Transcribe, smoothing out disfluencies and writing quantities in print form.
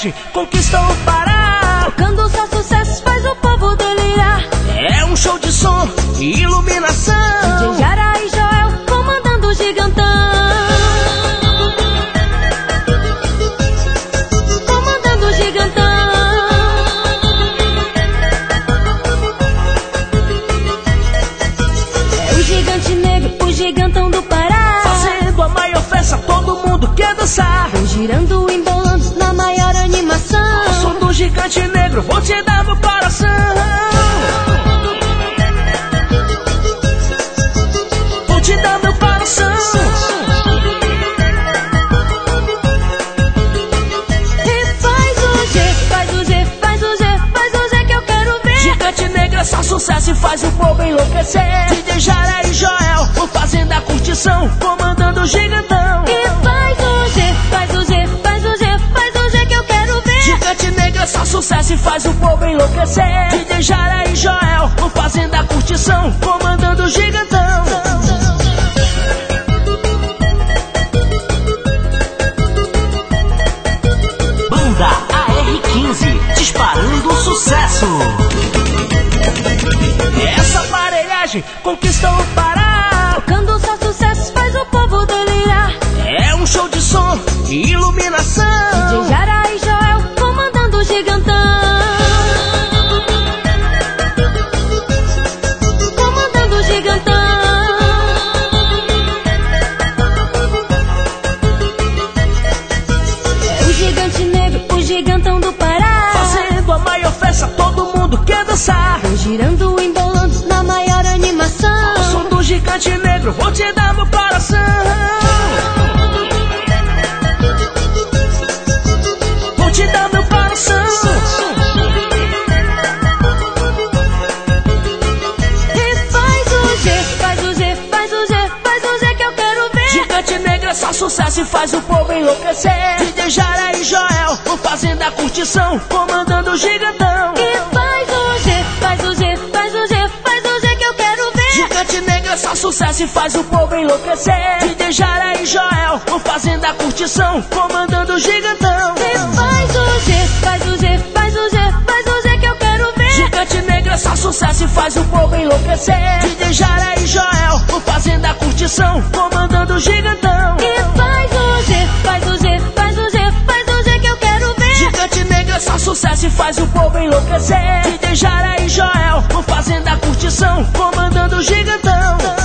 aparelhagem conquistou o Pará. Tocando só sucessos, faz o povo delirar. É um show de som e iluminação. DJ Jara e Joel comandando o gigantão. Comandando o gigantão. É o gigante negro, o gigantão do Pará. Fazendo a maior festa, todo mundo quer dançar. Vem girando, embolando na maior animação. O som do gigante negro, vou te dar no coração. Vou te dar meu coração. E faz o G, faz o G, faz o G, faz o G que eu quero ver. Gigante negro é só sucesso e faz o povo enlouquecer. DJ Jara e Joel vão fazendo a curtição, comandando o gigantão. E faz o G, faz o G, faz o G, faz o G que eu quero ver. Gigante negro é só sucesso e faz o povo enlouquecer. DJ Jara e Joel vão fazendo a curtição, comandando o gigantão. Banda AR15, disparando sucesso. Essa aparelhagem conquistou o Pará. Tocando só sucessos, faz o povo delirar. É um show de som e iluminação. DJ Jara e Joel comandando o gigantão. Comandando o gigantão. É o gigante negro, o gigantão do Pará. Fazendo a maior festa, todo mundo quer dançar. Vem girando, embolando na maior animação. O som do gigante negro, vou te dar meu coração. Vou te dar meu coração. E faz o G, faz o G, faz o G, faz o G que eu quero ver. Gigante negro é só sucesso e faz o povo enlouquecer. DJ Jara e Joel vão fazendo a curtição, comandando o gigantão. E faz o G, faz o G, faz o G, faz o G que eu quero ver. Gigante negro é só sucesso e faz o povo enlouquecer. DJ Jara e Joel vão fazendo a curtição, comandando o gigantão. E faz o G, faz o G, faz o G, faz o G que eu quero ver. Gigante negro é só sucesso e faz o povo enlouquecer. DJ Jara e Joel vão fazendo a curtição, comandando o gigantão. E faz o G, faz o G, faz o G, faz o G que eu quero ver. Gigante negro é só sucesso e faz o povo enlouquecer. DJ Jara e Joel vão fazendo a curtição, comandando o gigantão.